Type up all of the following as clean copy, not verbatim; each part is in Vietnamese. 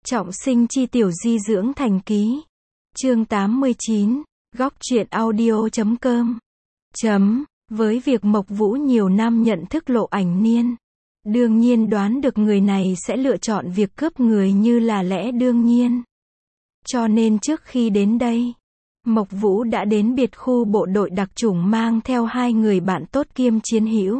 Trọng sinh chi tiểu di dưỡng thành ký. Chương 89, góc truyện audio.com. Với việc Mộc Vũ nhiều năm nhận thức Lộ Ảnh Niên, đương nhiên đoán được người này sẽ lựa chọn việc cướp người như là lẽ đương nhiên. Cho nên trước khi đến đây, Mộc Vũ đã đến biệt khu bộ đội đặc chủng mang theo hai người bạn tốt kiêm chiến hữu.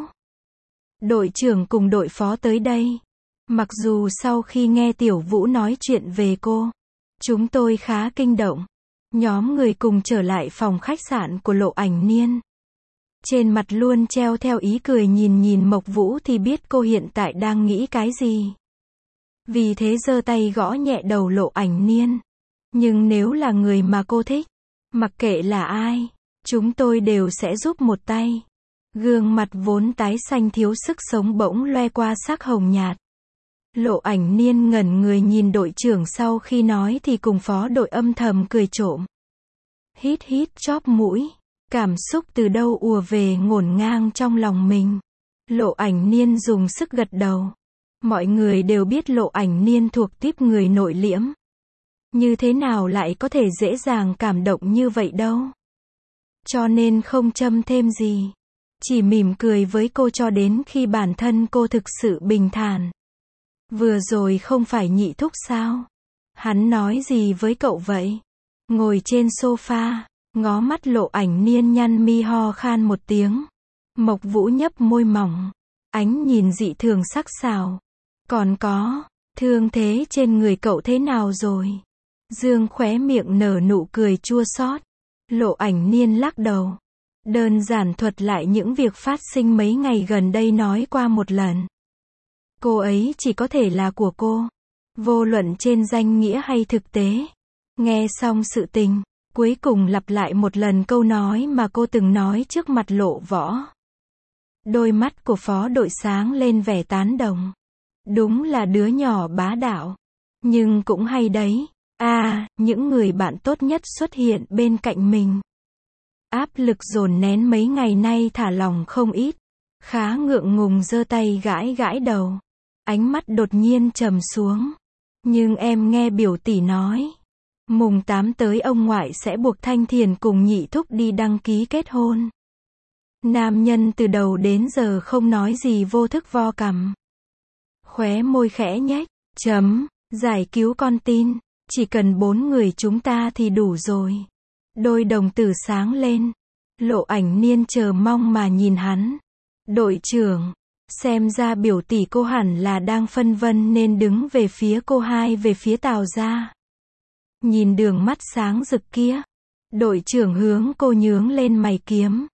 Đội trưởng cùng đội phó tới đây. Mặc dù sau khi nghe Tiểu Vũ nói chuyện về cô, chúng tôi khá kinh động. Nhóm người cùng trở lại phòng khách sạn của Lộ Ảnh Niên. Trên mặt luôn treo theo ý cười nhìn Mộc Vũ thì biết cô hiện tại đang nghĩ cái gì. Vì thế giơ tay gõ nhẹ đầu Lộ Ảnh Niên. Nhưng nếu là người mà cô thích, mặc kệ là ai, chúng tôi đều sẽ giúp một tay. Gương mặt vốn tái xanh thiếu sức sống bỗng loe qua sắc hồng nhạt. Lộ Ảnh Niên ngẩn người nhìn đội trưởng, sau khi nói thì cùng phó đội âm thầm cười trộm. Hít chóp mũi, cảm xúc từ đâu ùa về ngổn ngang trong lòng mình. Lộ Ảnh Niên dùng sức gật đầu. Mọi người đều biết Lộ Ảnh Niên thuộc típ người nội liễm. Như thế nào lại có thể dễ dàng cảm động như vậy đâu. Cho nên không châm thêm gì. Chỉ mỉm cười với cô cho đến khi bản thân cô thực sự bình thản. Vừa rồi không phải Nhị thúc sao? Hắn nói gì với cậu vậy? Ngồi trên sofa, ngó mắt Lộ Ảnh Niên nhăn mi ho khan một tiếng. Mộc Vũ nhấp môi mỏng, ánh nhìn dị thường sắc sảo. Còn có, thương thế trên người cậu thế nào rồi? Dương khóe miệng nở nụ cười chua xót. Lộ Ảnh Niên lắc đầu. Đơn giản thuật lại những việc phát sinh mấy ngày gần đây nói qua một lần. Cô ấy chỉ có thể là của cô. Vô luận trên danh nghĩa hay thực tế. Nghe xong sự tình, cuối cùng lặp lại một lần câu nói mà cô từng nói trước mặt Lộ Võ. Đôi mắt của phó đội sáng lên vẻ tán đồng. Đúng là đứa nhỏ bá đạo. Nhưng cũng hay đấy. Những người bạn tốt nhất xuất hiện bên cạnh mình. Áp lực dồn nén mấy ngày nay thả lỏng không ít. Khá ngượng ngùng giơ tay gãi đầu. Ánh mắt đột nhiên trầm xuống. Nhưng em nghe biểu tỷ nói, mùng 8 tới ông ngoại sẽ buộc Thanh Thiền cùng Nhị thúc đi đăng ký kết hôn. Nam nhân từ đầu đến giờ không nói gì, vô thức vo cằm. Khóe môi khẽ nhếch. Giải cứu con tin. Chỉ cần 4 người chúng ta thì đủ rồi. Đôi đồng tử sáng lên. Lộ Ảnh Niên chờ mong mà nhìn hắn. Đội trưởng, xem ra biểu tỷ cô hẳn là đang phân vân nên đứng về phía cô hai về phía Tào gia. Nhìn đường mắt sáng rực kia, đội trưởng hướng cô nhướng lên mày kiếm.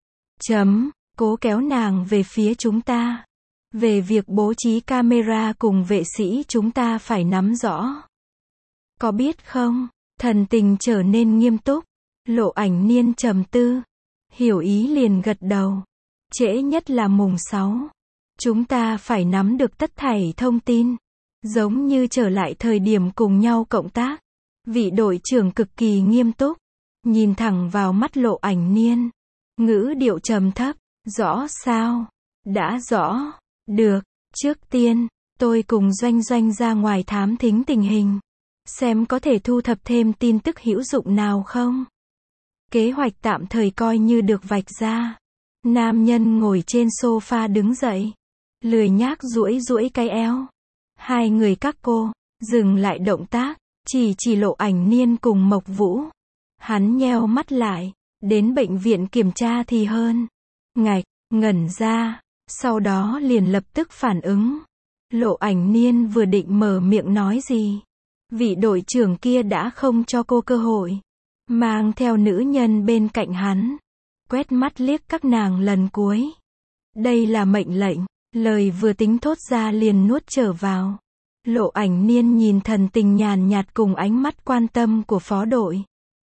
Cố kéo nàng về phía chúng ta. Về việc bố trí camera cùng vệ sĩ chúng ta phải nắm rõ. Có biết không? Thần tình trở nên nghiêm túc. Lộ Ảnh Niên trầm tư. Hiểu ý liền gật đầu. Trễ nhất là mùng 6. Chúng ta phải nắm được tất thảy thông tin. Giống như trở lại thời điểm cùng nhau cộng tác. Vị đội trưởng cực kỳ nghiêm túc. Nhìn thẳng vào mắt Lộ Ảnh Niên. Ngữ điệu trầm thấp. Rõ sao? Đã rõ. Được. Trước tiên, tôi cùng Doanh ra ngoài thám thính tình hình. Xem có thể thu thập thêm tin tức hữu dụng nào không? Kế hoạch tạm thời coi như được vạch ra. Nam nhân ngồi trên sofa đứng dậy. Lười nhác duỗi cái eo. Hai người các cô, dừng lại động tác. Chỉ Lộ Ảnh Niên cùng Mộc Vũ. Hắn nheo mắt lại. Đến bệnh viện kiểm tra thì hơn. Ngẩn ra. Sau đó liền lập tức phản ứng. Lộ Ảnh Niên vừa định mở miệng nói gì. Vị đội trưởng kia đã không cho cô cơ hội. Mang theo nữ nhân bên cạnh hắn. Quét mắt liếc các nàng lần cuối. Đây là mệnh lệnh. Lời vừa tính thốt ra liền nuốt trở vào. Lộ Ảnh Niên nhìn thần tình nhàn nhạt cùng ánh mắt quan tâm của phó đội.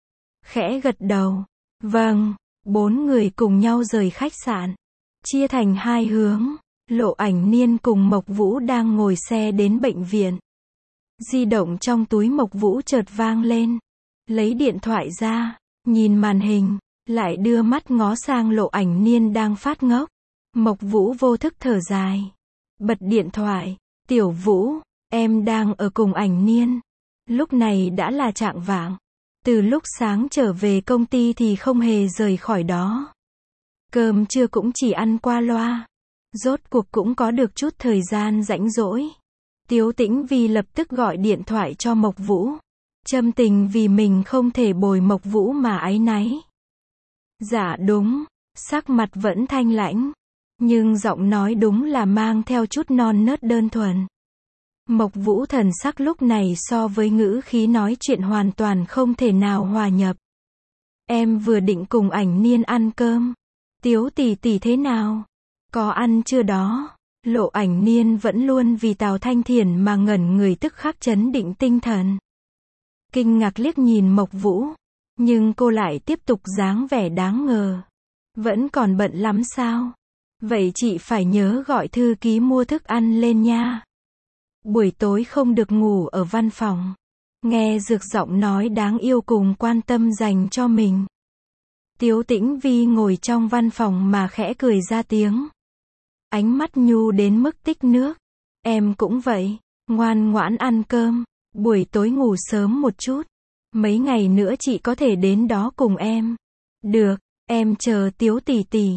Khẽ gật đầu. Vâng. 4 người cùng nhau rời khách sạn. Chia thành hai hướng. Lộ Ảnh Niên cùng Mộc Vũ đang ngồi xe đến bệnh viện. Di động trong túi Mộc Vũ chợt vang lên. Lấy điện thoại ra. Nhìn màn hình. Lại đưa mắt ngó sang Lộ Ảnh Niên đang phát ngốc. Mộc Vũ vô thức thở dài. Bật điện thoại. Tiểu Vũ, em đang ở cùng Ảnh Niên. Lúc này đã là chạng vạng. Từ lúc sáng trở về công ty thì không hề rời khỏi đó. Cơm trưa cũng chỉ ăn qua loa. Rốt cuộc cũng có được chút thời gian rảnh rỗi. Tiếu Tĩnh Vi lập tức gọi điện thoại cho Mộc Vũ. Châm tình vì mình không thể bồi Mộc Vũ mà áy náy. Dạ đúng, sắc mặt vẫn thanh lãnh. Nhưng giọng nói đúng là mang theo chút non nớt đơn thuần. Mộc Vũ thần sắc lúc này so với ngữ khí nói chuyện hoàn toàn không thể nào hòa nhập. Em vừa định cùng Ảnh Niên ăn cơm. Tiếu tỷ tỷ thế nào? Có ăn chưa đó? Lộ Ảnh Niên vẫn luôn vì Tào Thanh Thiền mà ngẩn người, tức khắc trấn định tinh thần. Kinh ngạc liếc nhìn Mộc Vũ. Nhưng cô lại tiếp tục dáng vẻ đáng ngờ. Vẫn còn bận lắm sao? Vậy chị phải nhớ gọi thư ký mua thức ăn lên nha. Buổi tối không được ngủ ở văn phòng. Nghe Dược giọng nói đáng yêu cùng quan tâm dành cho mình. Tiếu Tĩnh Vi ngồi trong văn phòng mà khẽ cười ra tiếng. Ánh mắt nhu đến mức tích nước. Em cũng vậy, ngoan ngoãn ăn cơm, buổi tối ngủ sớm một chút. Mấy ngày nữa chị có thể đến đó cùng em. Được, em chờ Tiếu tỷ tỷ.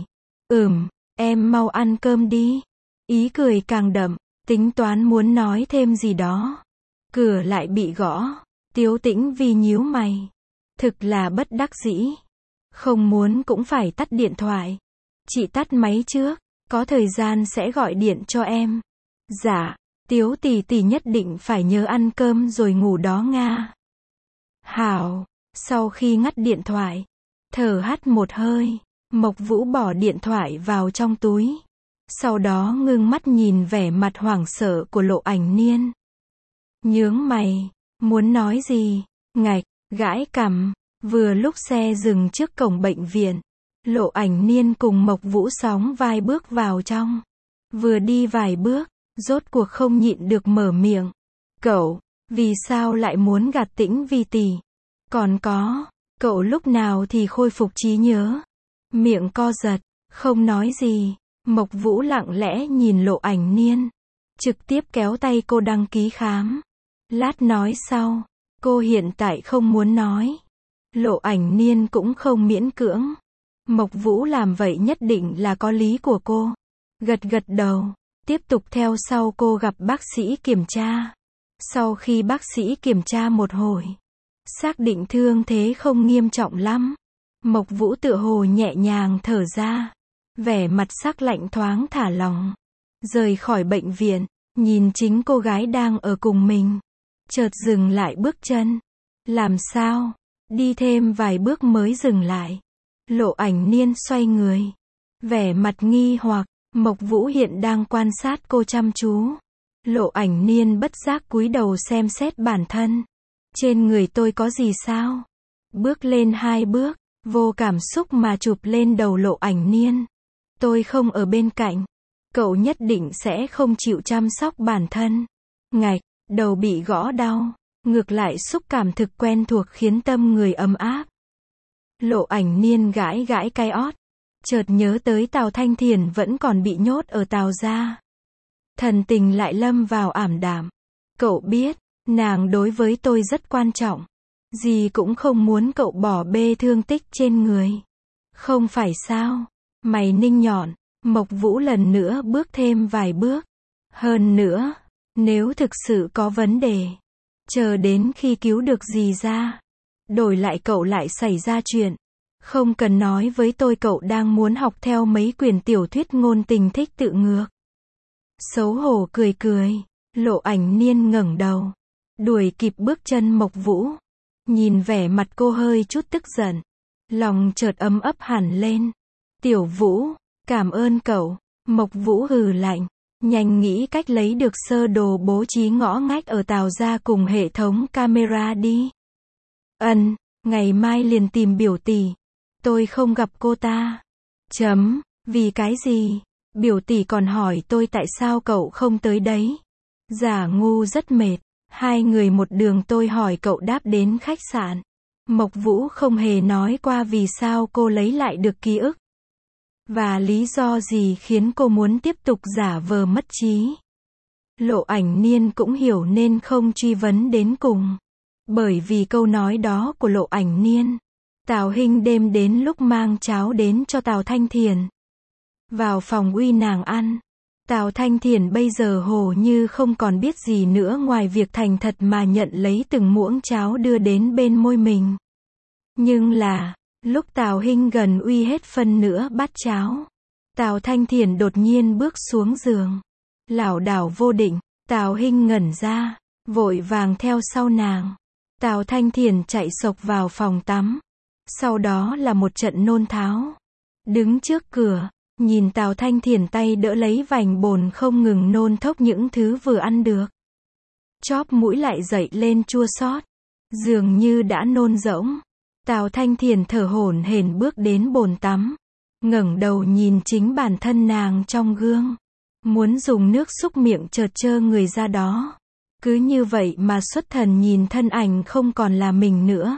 Em mau ăn cơm đi. Ý cười càng đậm, tính toán muốn nói thêm gì đó. Cửa lại bị gõ. Tiếu Tĩnh Vi nhíu mày. Thực là bất đắc dĩ. Không muốn cũng phải tắt điện thoại. Chị tắt máy trước, có thời gian sẽ gọi điện cho em. Dạ, Tiếu tỷ tỷ nhất định phải nhớ ăn cơm rồi ngủ đó nga. Hảo, sau khi ngắt điện thoại, thở hắt một hơi, Mộc Vũ bỏ điện thoại vào trong túi. Sau đó ngưng mắt nhìn vẻ mặt hoảng sợ của Lộ Ảnh Niên. Nhướng mày, muốn nói gì? Ngạch, gãi cằm. Vừa lúc xe dừng trước cổng bệnh viện, Lộ Ảnh Niên cùng Mộc Vũ sóng vai bước vào trong. Vừa đi vài bước, rốt cuộc không nhịn được mở miệng. Cậu, vì sao lại muốn gạt Tĩnh Vi tỷ? Còn có, cậu lúc nào thì khôi phục trí nhớ? Miệng co giật, không nói gì. Mộc Vũ lặng lẽ nhìn Lộ Ảnh Niên, trực tiếp kéo tay cô đăng ký khám. Lát nói sau, cô hiện tại không muốn nói. Lộ Ảnh Niên cũng không miễn cưỡng. Mộc Vũ làm vậy nhất định là có lý của cô. Gật gật đầu, tiếp tục theo sau cô gặp bác sĩ kiểm tra. Sau khi bác sĩ kiểm tra một hồi, xác định thương thế không nghiêm trọng lắm. Mộc Vũ tựa hồ nhẹ nhàng thở ra, vẻ mặt sắc lạnh thoáng thả lỏng. Rời khỏi bệnh viện, nhìn chính cô gái đang ở cùng mình, chợt dừng lại bước chân. Làm sao? Đi thêm vài bước mới dừng lại. Lộ Ảnh Niên xoay người, vẻ mặt nghi hoặc. Mộc Vũ hiện đang quan sát cô chăm chú. Lộ Ảnh Niên bất giác cúi đầu xem xét bản thân. Trên người tôi có gì sao? Bước lên 2 bước, vô cảm xúc mà chụp lên đầu Lộ Ảnh Niên. Tôi không ở bên cạnh, cậu nhất định sẽ không chịu chăm sóc bản thân. Ngạch, đầu bị gõ đau, ngược lại xúc cảm thực quen thuộc khiến tâm người ấm áp. Lộ Ảnh Niên gãi gãi cái ót, chợt nhớ tới Tào Thanh Thiền vẫn còn bị nhốt ở Tào gia. Thần tình lại lâm vào ảm đạm. Cậu biết, nàng đối với tôi rất quan trọng. Gì cũng không muốn cậu bỏ bê thương tích trên người. Không phải sao? Mày ninh nhọn, Mộc Vũ lần nữa bước thêm vài bước. Hơn nữa, nếu thực sự có vấn đề, chờ đến khi cứu được gì ra, đổi lại cậu lại xảy ra chuyện. Không cần nói với tôi cậu đang muốn học theo mấy quyển tiểu thuyết ngôn tình thích tự ngược. Xấu hổ cười cười, Lộ Ảnh Niên ngẩng đầu, đuổi kịp bước chân Mộc Vũ. Nhìn vẻ mặt cô hơi chút tức giận, lòng chợt ấm ấp hẳn lên. Tiểu Vũ, cảm ơn cậu. Mộc Vũ hừ lạnh, nhanh nghĩ cách lấy được sơ đồ bố trí ngõ ngách ở Tào gia cùng hệ thống camera đi. Ngày mai liền tìm biểu tỷ. Tôi không gặp cô ta. Vì cái gì? Biểu tỷ còn hỏi tôi tại sao cậu không tới đấy. Giả ngu rất mệt. 2 người một đường tôi hỏi cậu đáp đến khách sạn. Mộc Vũ không hề nói qua vì sao cô lấy lại được ký ức. Và lý do gì khiến cô muốn tiếp tục giả vờ mất trí. Lộ Ảnh Niên cũng hiểu nên không truy vấn đến cùng. Bởi vì câu nói đó của Lộ Ảnh Niên, Tào Hinh đêm đến lúc mang cháo đến cho Tào Thanh Thiền. Vào phòng uy nàng ăn. Tào Thanh Thiền bây giờ hồ như không còn biết gì nữa ngoài việc thành thật mà nhận lấy từng muỗng cháo đưa đến bên môi mình. Nhưng là, lúc Tào Hinh gần uy hết phân nửa bát cháo, Tào Thanh Thiền đột nhiên bước xuống giường. Lảo đảo vô định, Tào Hinh ngẩn ra, vội vàng theo sau nàng. Tào Thanh Thiền chạy xộc vào phòng tắm. Sau đó là một trận nôn tháo. Đứng trước cửa, nhìn Tào Thanh Thiền tay đỡ lấy vành bồn không ngừng nôn thốc những thứ vừa ăn được. Chóp mũi lại dậy lên chua xót, dường như đã nôn rỗng. Tào Thanh Thiền thở hổn hển bước đến bồn tắm, ngẩng đầu nhìn chính bản thân nàng trong gương. Muốn dùng nước xúc miệng chợt trơ người ra đó. Cứ như vậy mà xuất thần nhìn thân ảnh không còn là mình nữa.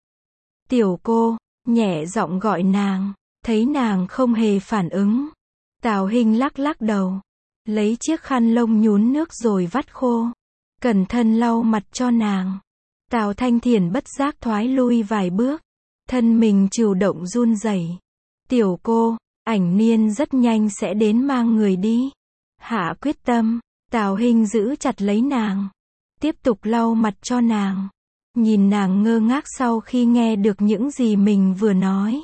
Tiểu cô, nhẹ giọng gọi nàng, thấy nàng không hề phản ứng. Tào Hinh lắc lắc đầu, lấy chiếc khăn lông nhún nước rồi vắt khô, cẩn thận lau mặt cho nàng. Tào Thanh Thiền bất giác thoái lui vài bước, thân mình chịu động run rẩy. Tiểu cô, Ảnh Niên rất nhanh sẽ đến mang người đi. Hạ quyết tâm, Tào Hinh giữ chặt lấy nàng, tiếp tục lau mặt cho nàng. Nhìn nàng ngơ ngác sau khi nghe được những gì mình vừa nói.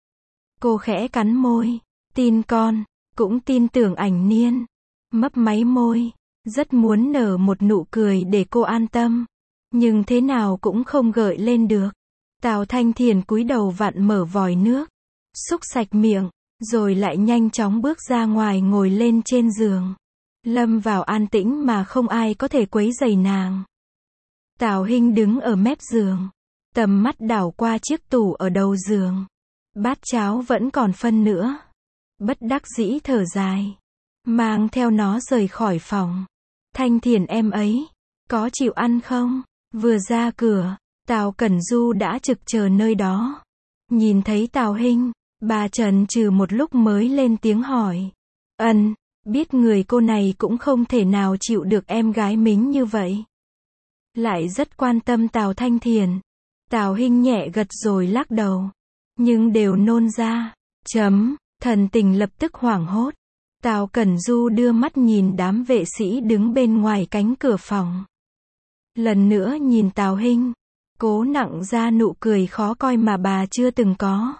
Cô khẽ cắn môi, tin con, cũng tin tưởng Ảnh Niên. Mấp máy môi, rất muốn nở một nụ cười để cô an tâm. Nhưng thế nào cũng không gợi lên được. Tào Thanh Thiền cúi đầu vặn mở vòi nước, xúc sạch miệng, rồi lại nhanh chóng bước ra ngoài ngồi lên trên giường. Lâm vào an tĩnh mà không ai có thể quấy rầy nàng. Tào Hinh đứng ở mép giường, tầm mắt đảo qua chiếc tủ ở đầu giường. Bát cháo vẫn còn phân nữa. Bất đắc dĩ thở dài, mang theo nó rời khỏi phòng. Thanh Thiền em ấy, có chịu ăn không? Vừa ra cửa, Tào Cẩn Du đã trực chờ nơi đó. Nhìn thấy Tào Hinh, bà chần chừ một lúc mới lên tiếng hỏi. Biết người cô này cũng không thể nào chịu được em gái mình như vậy. Lại rất quan tâm Tào Thanh Thiền. Tào Hinh nhẹ gật rồi lắc đầu. Nhưng đều nôn ra. Thần tình lập tức hoảng hốt. Tào Cẩn Du đưa mắt nhìn đám vệ sĩ đứng bên ngoài cánh cửa phòng. Lần nữa nhìn Tào Hinh, cố nặng ra nụ cười khó coi mà bà chưa từng có.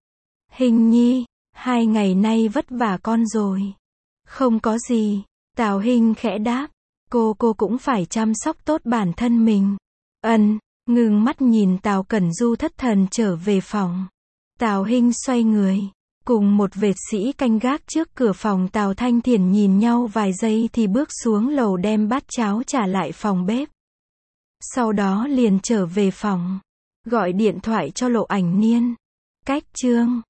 Hinh nhi, 2 ngày nay vất vả con rồi. Không có gì, Tào Hinh khẽ đáp. Cô cũng phải chăm sóc tốt bản thân mình. Ngừng mắt nhìn Tào Cẩn Du thất thần trở về phòng. Tào Hinh xoay người, cùng một vệ sĩ canh gác trước cửa phòng Tào Thanh Thiền nhìn nhau vài giây thì bước xuống lầu đem bát cháo trả lại phòng bếp. Sau đó liền trở về phòng, gọi điện thoại cho Lộ Ảnh Niên. Cách chương